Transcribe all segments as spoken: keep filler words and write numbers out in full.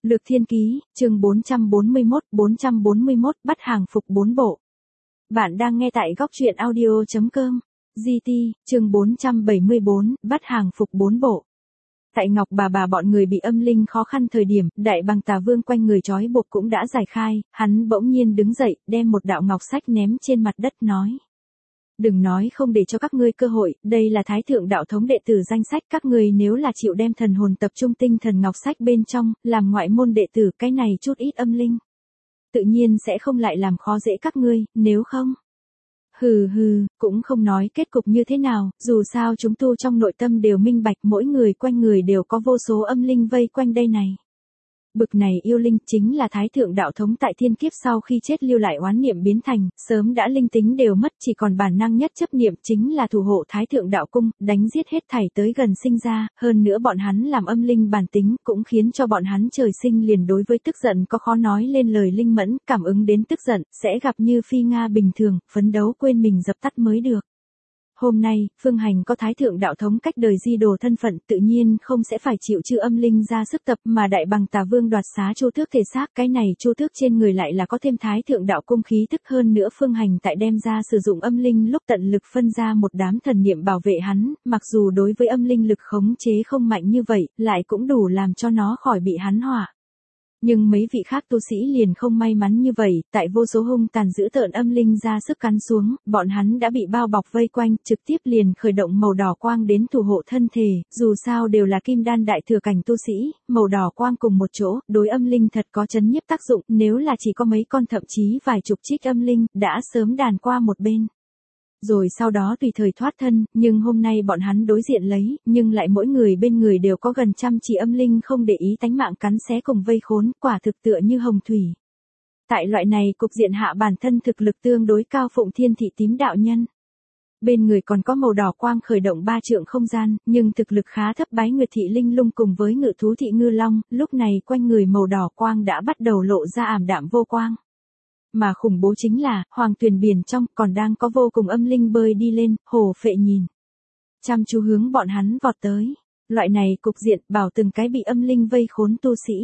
Lược Thiên Ký, chương bốn trăm bốn mươi mốt, bốn trăm bốn mươi mốt, bắt hàng phục bốn bộ. Bạn đang nghe tại góc truyện audio chấm com. giê tê, chương bốn trăm bảy mươi bốn, bắt hàng phục bốn bộ. Tại Ngọc Bà Bà bọn người bị âm linh khó khăn thời điểm, Đại Bằng Tà Vương quanh người trói buộc cũng đã giải khai, hắn bỗng nhiên đứng dậy, đem một đạo ngọc sách ném trên mặt đất nói. Đừng nói không để cho các ngươi cơ hội, đây là Thái Thượng Đạo Thống đệ tử danh sách, các ngươi nếu là chịu đem thần hồn tập trung tinh thần ngọc sách bên trong, làm ngoại môn đệ tử, cái này chút ít âm linh. Tự nhiên sẽ không lại làm khó dễ các ngươi, nếu không. Hừ hừ, cũng không nói kết cục như thế nào, dù sao chúng tu trong nội tâm đều minh bạch, mỗi người quanh người đều có vô số âm linh vây quanh đây này. Bực này yêu linh chính là Thái Thượng Đạo Thống tại thiên kiếp sau khi chết lưu lại oán niệm biến thành, sớm đã linh tính đều mất, chỉ còn bản năng nhất chấp niệm chính là thủ hộ Thái Thượng Đạo Cung, đánh giết hết thảy tới gần sinh ra, hơn nữa bọn hắn làm âm linh bản tính cũng khiến cho bọn hắn trời sinh liền đối với tức giận có khó nói lên lời linh mẫn, cảm ứng đến tức giận, sẽ gặp như phi Nga bình thường, phấn đấu quên mình dập tắt mới được. Hôm nay, Phương Hành có Thái Thượng Đạo Thống cách đời di đồ thân phận, tự nhiên không sẽ phải chịu chư âm linh ra sức tập, mà Đại Bằng Tà Vương đoạt xá Chu Tước thể xác, cái này Chu Tước trên người lại là có thêm Thái Thượng Đạo Cung khí tức, hơn nữa Phương Hành tại đem ra sử dụng âm linh lúc tận lực phân ra một đám thần niệm bảo vệ hắn, mặc dù đối với âm linh lực khống chế không mạnh như vậy, lại cũng đủ làm cho nó khỏi bị hắn hỏa. Nhưng mấy vị khác tu sĩ liền không may mắn như vậy, tại vô số hung tàn dữ tợn âm linh ra sức cắn xuống, bọn hắn đã bị bao bọc vây quanh, trực tiếp liền khởi động màu đỏ quang đến thủ hộ thân thể, dù sao đều là kim đan đại thừa cảnh tu sĩ, màu đỏ quang cùng một chỗ, đối âm linh thật có chấn nhiếp tác dụng, nếu là chỉ có mấy con thậm chí vài chục trích âm linh, đã sớm đàn qua một bên. Rồi sau đó tùy thời thoát thân, nhưng hôm nay bọn hắn đối diện lấy, nhưng lại mỗi người bên người đều có gần trăm chỉ âm linh không để ý tánh mạng cắn xé cùng vây khốn, quả thực tựa như hồng thủy. Tại loại này cục diện hạ bản thân thực lực tương đối cao Phụng Thiên Thị Tím đạo nhân. Bên người còn có màu đỏ quang khởi động ba trượng không gian, nhưng thực lực khá thấp Bái Nguyệt Thị Linh Lung cùng với Ngự Thú Thị Ngư Long, lúc này quanh người màu đỏ quang đã bắt đầu lộ ra ảm đạm vô quang. Mà khủng bố chính là, hoàng tuyền biển trong còn đang có vô cùng âm linh bơi đi lên, hồ phệ nhìn. Chăm chú hướng bọn hắn vọt tới. Loại này cục diện bảo từng cái bị âm linh vây khốn tu sĩ.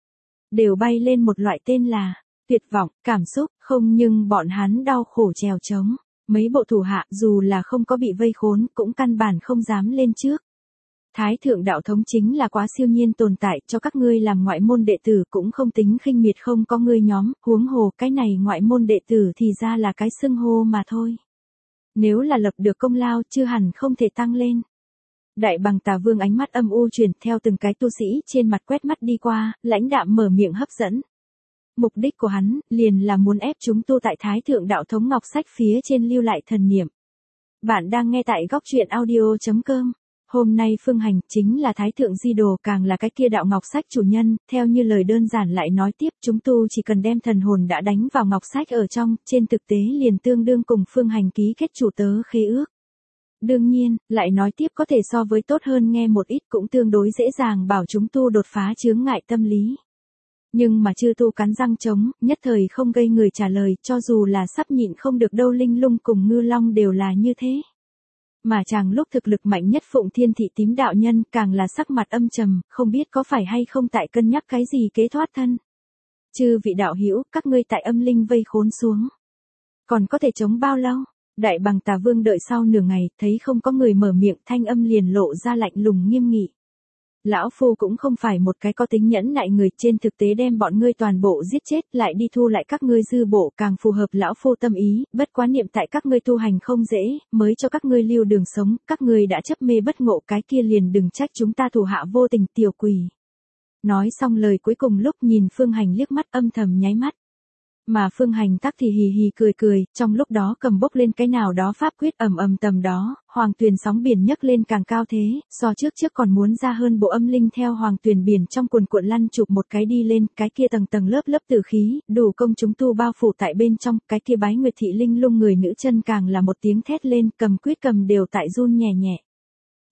Đều bay lên một loại tên là, tuyệt vọng, cảm xúc, không nhưng bọn hắn đau khổ trèo trống. Mấy bộ thủ hạ dù là không có bị vây khốn cũng căn bản không dám lên trước. Thái Thượng Đạo Thống chính là quá siêu nhiên tồn tại, cho các ngươi làm ngoại môn đệ tử cũng không tính khinh miệt, không có ngươi nhóm, huống hồ cái này ngoại môn đệ tử thì ra là cái xưng hô mà thôi. Nếu là lập được công lao chưa hẳn không thể tăng lên. Đại Bằng Tà Vương ánh mắt âm u chuyển theo từng cái tu sĩ trên mặt quét mắt đi qua, lãnh đạm mở miệng hấp dẫn. Mục đích của hắn liền là muốn ép chúng tu tại Thái Thượng Đạo Thống ngọc sách phía trên lưu lại thần niệm. Bạn đang nghe tại góc truyện audio chấm com. Hôm nay Phương Hành chính là Thái Thượng Di Đồ, càng là cái kia đạo ngọc sách chủ nhân, theo như lời đơn giản lại nói tiếp, chúng tu chỉ cần đem thần hồn đã đánh vào ngọc sách ở trong, trên thực tế liền tương đương cùng Phương Hành ký kết chủ tớ khế ước. Đương nhiên, lại nói tiếp có thể so với tốt hơn nghe một ít, cũng tương đối dễ dàng bảo chúng tu đột phá chướng ngại tâm lý. Nhưng mà chư tu cắn răng chống, nhất thời không gây người trả lời, cho dù là sắp nhịn không được đâu Linh Lung cùng Ngư Long đều là như thế. Mà chàng lúc thực lực mạnh nhất Phụng Thiên Thị Tím đạo nhân càng là sắc mặt âm trầm, không biết có phải hay không tại cân nhắc cái gì kế thoát thân. Chư vị đạo hữu, các ngươi tại âm linh vây khốn xuống. Còn có thể chống bao lâu? Đại Bằng Tà Vương đợi sau nửa ngày, thấy không có người mở miệng, thanh âm liền lộ ra lạnh lùng nghiêm nghị. Lão Phu cũng không phải một cái có tính nhẫn nại người, trên thực tế đem bọn ngươi toàn bộ giết chết, lại đi thu lại các ngươi dư bộ càng phù hợp Lão Phu tâm ý, bất quá niệm tại các ngươi tu hành không dễ, mới cho các ngươi lưu đường sống, các ngươi đã chấp mê bất ngộ, cái kia liền đừng trách chúng ta thủ hạ vô tình tiểu quỷ. Nói xong lời cuối cùng lúc nhìn Phương Hành liếc mắt âm thầm nháy mắt. Mà Phương Hành tắc thì hì hì cười cười, trong lúc đó cầm bốc lên cái nào đó pháp quyết ầm ầm tầm đó, hoàng tuyền sóng biển nhấc lên càng cao thế, so trước trước còn muốn ra hơn bộ âm linh theo hoàng tuyền biển trong cuồn cuộn lăn chụp một cái đi lên, cái kia tầng tầng lớp lớp tử khí, đủ công chúng tu bao phủ tại bên trong, cái kia Bái Nguyệt Thị Linh Lung người nữ chân càng là một tiếng thét lên, cầm quyết cầm đều tại run nhẹ nhẹ.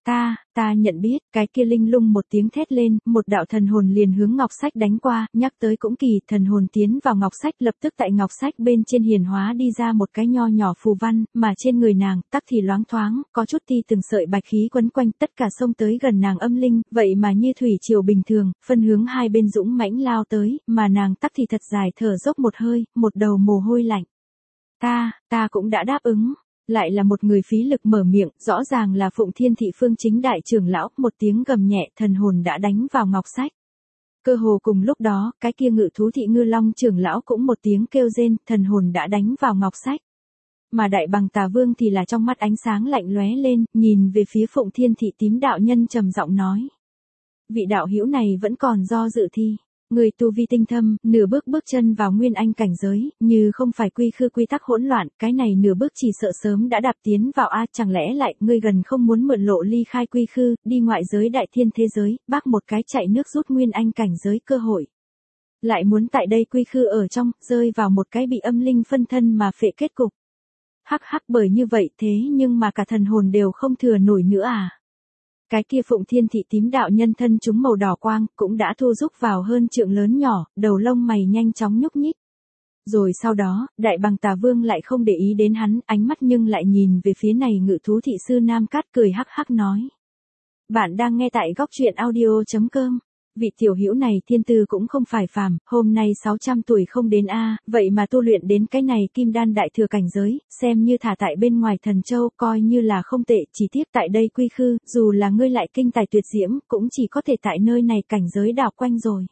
Ta, ta nhận biết, cái kia linh lung một tiếng thét lên, một đạo thần hồn liền hướng ngọc sách đánh qua, nhắc tới cũng kỳ, thần hồn tiến vào ngọc sách lập tức tại ngọc sách bên trên hiển hóa đi ra một cái nho nhỏ phù văn, mà trên người nàng, tắc thì loáng thoáng, có chút ti từng sợi bạch khí quấn quanh, tất cả xông tới gần nàng âm linh, vậy mà như thủy triều bình thường, phân hướng hai bên dũng mãnh lao tới, mà nàng tắc thì thật dài thở dốc một hơi, một đầu mồ hôi lạnh. Ta, ta cũng đã đáp ứng. Lại là một người phí lực mở miệng, rõ ràng là Phụng Thiên Thị Phương Chính đại trưởng lão, một tiếng gầm nhẹ, thần hồn đã đánh vào ngọc sách. Cơ hồ cùng lúc đó, cái kia Ngự Thú Thị Ngư Long trưởng lão cũng một tiếng kêu rên, thần hồn đã đánh vào ngọc sách. Mà Đại Bằng Tà Vương thì là trong mắt ánh sáng lạnh lóe lên, nhìn về phía Phụng Thiên Thị Tím đạo nhân trầm giọng nói: "Vị đạo hữu này vẫn còn do dự thi. Người tu vi tinh thâm, nửa bước bước chân vào nguyên anh cảnh giới, như không phải quy khư quy tắc hỗn loạn, cái này nửa bước chỉ sợ sớm đã đạp tiến vào a, chẳng lẽ lại ngươi gần không muốn mượn lộ ly khai quy khư, đi ngoại giới đại thiên thế giới, bác một cái chạy nước rút nguyên anh cảnh giới cơ hội. Lại muốn tại đây quy khư ở trong, rơi vào một cái bị âm linh phân thân mà phệ kết cục. Hắc hắc, bởi như vậy thế nhưng mà cả thần hồn đều không thừa nổi nữa à?" Cái kia Phụng Thiên Thị Tím đạo nhân thân chúng màu đỏ quang, cũng đã thu rúc vào hơn trượng lớn nhỏ, đầu lông mày nhanh chóng nhúc nhích. Rồi sau đó, Đại Bằng Tà Vương lại không để ý đến hắn, ánh mắt nhưng lại nhìn về phía này Ngự Thú Thị Sư Nam Cát cười hắc hắc nói: "Bạn đang nghe tại góc truyện audio chấm com. Vị tiểu hữu này thiên tư cũng không phải phàm, hôm nay sáu trăm tuổi không đến a, vậy mà tu luyện đến cái này kim đan đại thừa cảnh giới, xem như thả tại bên ngoài thần châu, coi như là không tệ, chỉ tiếc tại đây quy khư, dù là ngươi lại kinh tài tuyệt diễm, cũng chỉ có thể tại nơi này cảnh giới đảo quanh rồi."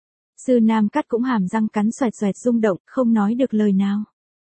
Sư Nam Cát cũng hàm răng cắn xoẹt xoẹt rung động, không nói được lời nào.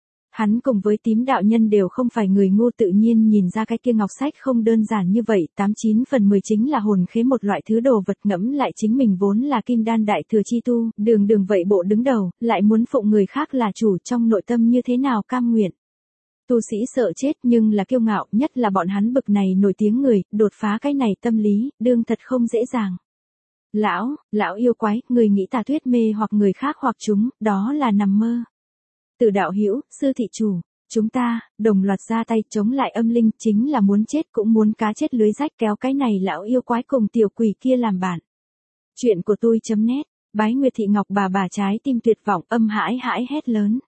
Hắn cùng với Tím đạo nhân đều không phải người ngu, tự nhiên nhìn ra cái kia ngọc sách không đơn giản như vậy, tám chín phần mười chính là hồn khế một loại thứ đồ vật, ngẫm lại chính mình vốn là kim đan đại thừa chi tu, đường đường vậy bộ đứng đầu, lại muốn phụng người khác là chủ, trong nội tâm như thế nào cam nguyện. Tu sĩ sợ chết nhưng là kiêu ngạo, nhất là bọn hắn bực này nổi tiếng người, đột phá cái này tâm lý, đương thật không dễ dàng. Lão, lão yêu quái, người nghĩ tà thuyết mê hoặc người khác hoặc chúng, đó là nằm mơ. Từ đạo hữu, sư thị chủ, chúng ta, đồng loạt ra tay chống lại âm linh, chính là muốn chết cũng muốn cá chết lưới rách, kéo cái này lão yêu quái cùng tiểu quỷ kia làm bạn. Chuyện của tôi chấm net, Bái Nguyệt Thị Ngọc bà bà trái tim tuyệt vọng, âm hãi hãi hét lớn.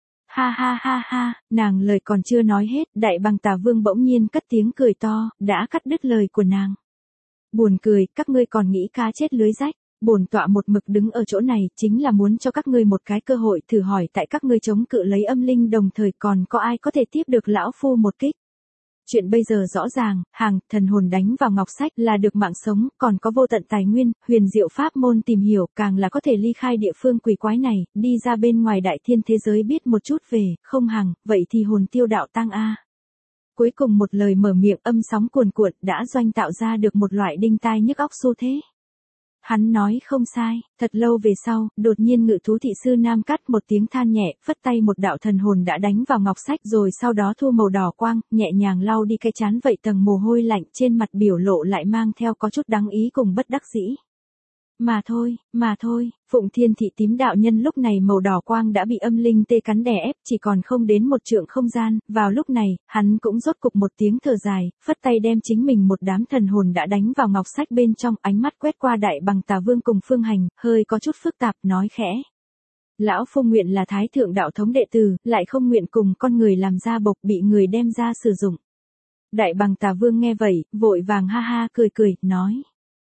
Ha ha ha ha, nàng lời còn chưa nói hết, Đại Bằng Tà Vương bỗng nhiên cất tiếng cười to, đã cắt đứt lời của nàng. Buồn cười, các ngươi còn nghĩ cá chết lưới rách. Bổn tọa một mực đứng ở chỗ này, chính là muốn cho các ngươi một cái cơ hội thử hỏi tại các ngươi chống cự lấy âm linh đồng thời còn có ai có thể tiếp được lão phu một kích. Chuyện bây giờ rõ ràng, hàng, thần hồn đánh vào ngọc sách là được mạng sống, còn có vô tận tài nguyên, huyền diệu pháp môn tìm hiểu, càng là có thể ly khai địa phương quỷ quái này, đi ra bên ngoài đại thiên thế giới biết một chút về, không hàng, vậy thì hồn tiêu đạo tăng a. Cuối cùng một lời mở miệng âm sóng cuồn cuộn đã doanh tạo ra được một loại đinh tai nhức óc xu thế. Hắn nói không sai, thật lâu về sau, đột nhiên Ngự Thú Thị Sư Nam Cát một tiếng than nhẹ, phất tay một đạo thần hồn đã đánh vào ngọc sách rồi sau đó thu màu đỏ quang, nhẹ nhàng lau đi cái chán vậy tầng mồ hôi lạnh, trên mặt biểu lộ lại mang theo có chút đắng ý cùng bất đắc dĩ. Mà thôi, mà thôi, Phụng Thiên Thị Tím đạo nhân lúc này màu đỏ quang đã bị âm linh tê cắn đè ép, chỉ còn không đến một trượng không gian, vào lúc này, hắn cũng rốt cục một tiếng thở dài, phất tay đem chính mình một đám thần hồn đã đánh vào ngọc sách bên trong, ánh mắt quét qua Đại Bằng Tà Vương cùng Phương Hành, hơi có chút phức tạp, nói khẽ. Lão phu nguyện là Thái Thượng đạo thống đệ tử, lại không nguyện cùng con người làm ra bộc bị người đem ra sử dụng. Đại Bằng Tà Vương nghe vậy, vội vàng ha ha cười cười, nói.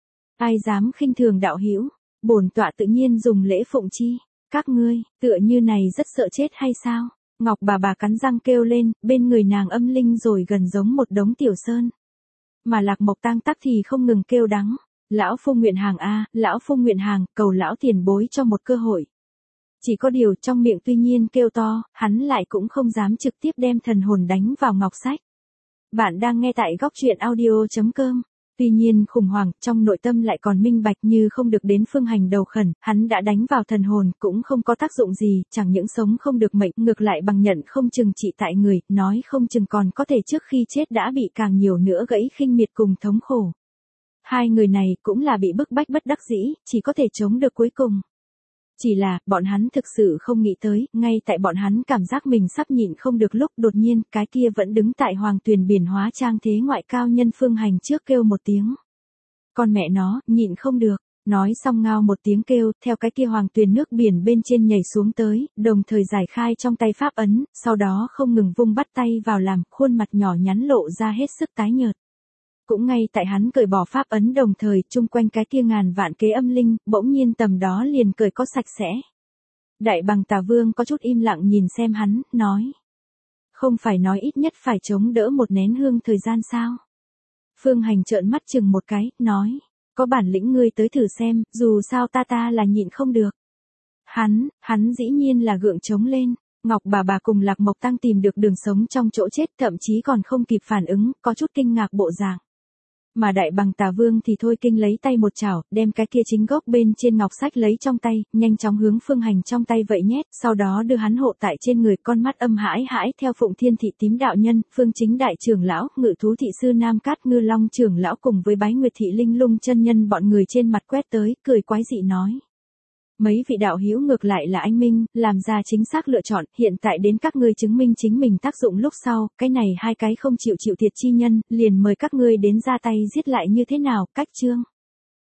Ai dám khinh thường đạo hữu, bổn tọa tự nhiên dùng lễ phụng chi, các ngươi, tựa như này rất sợ chết hay sao? Ngọc bà bà cắn răng kêu lên, bên người nàng âm linh rồi gần giống một đống tiểu sơn. Mà Lạc Mộc Tang tắc thì không ngừng kêu đắng, lão phu nguyện hàng a, lão phu nguyện hàng, cầu lão tiền bối cho một cơ hội. Chỉ có điều trong miệng tuy nhiên kêu to, hắn lại cũng không dám trực tiếp đem thần hồn đánh vào ngọc sách. Bạn đang nghe tại góc truyện audio chấm com. Tuy nhiên khủng hoảng, trong nội tâm lại còn minh bạch như không được đến Phương Hành đầu khẩn, hắn đã đánh vào thần hồn, cũng không có tác dụng gì, chẳng những sống không được mệnh, ngược lại bằng nhận không chừng trị tại người, nói không chừng còn có thể trước khi chết đã bị càng nhiều nữa gãy khinh miệt cùng thống khổ. Hai người này cũng là bị bức bách bất đắc dĩ, chỉ có thể chống được cuối cùng. Chỉ là, bọn hắn thực sự không nghĩ tới, ngay tại bọn hắn cảm giác mình sắp nhịn không được lúc đột nhiên, cái kia vẫn đứng tại Hoàng Tuyền biển hóa trang thế ngoại cao nhân Phương Hành trước kêu một tiếng. Con mẹ nó, nhịn không được. Nói xong ngao một tiếng kêu, theo cái kia Hoàng Tuyền nước biển bên trên nhảy xuống tới, đồng thời giải khai trong tay pháp ấn, sau đó không ngừng vung bắt tay vào làm, khuôn mặt nhỏ nhắn lộ ra hết sức tái nhợt. Cũng ngay tại hắn cởi bỏ pháp ấn đồng thời, chung quanh cái kia ngàn vạn kế âm linh, bỗng nhiên tầm đó liền cởi có sạch sẽ. Đại Bằng Tà Vương có chút im lặng nhìn xem hắn, nói. Không phải nói ít nhất phải chống đỡ một nén hương thời gian sao? Phương Hành trợn mắt chừng một cái, nói. Có bản lĩnh ngươi tới thử xem, dù sao ta ta là nhịn không được. Hắn, hắn dĩ nhiên là gượng trống lên. Ngọc bà bà cùng Lạc Mộc Tăng tìm được đường sống trong chỗ chết, thậm chí còn không kịp phản ứng, có chút kinh ngạc bộ dạng. Mà Đại Bằng Tà Vương thì thôi kinh lấy tay một chảo, đem cái kia chính gốc bên trên ngọc sách lấy trong tay, nhanh chóng hướng Phương Hành trong tay vậy nhét, sau đó đưa hắn hộ tại trên người, con mắt âm hãi hãi theo Phụng Thiên Thị Tím đạo nhân, Phương Chính đại trưởng lão, Ngự Thú thị sư Nam Cát Ngư Long trưởng lão cùng với Bái Nguyệt Thị Linh Lung chân nhân bọn người trên mặt quét tới, cười quái dị nói. Mấy vị đạo hữu ngược lại là anh minh, làm ra chính xác lựa chọn, hiện tại đến các ngươi chứng minh chính mình tác dụng lúc sau, cái này hai cái không chịu chịu thiệt chi nhân, liền mời các ngươi đến ra tay giết lại như thế nào, cách chương.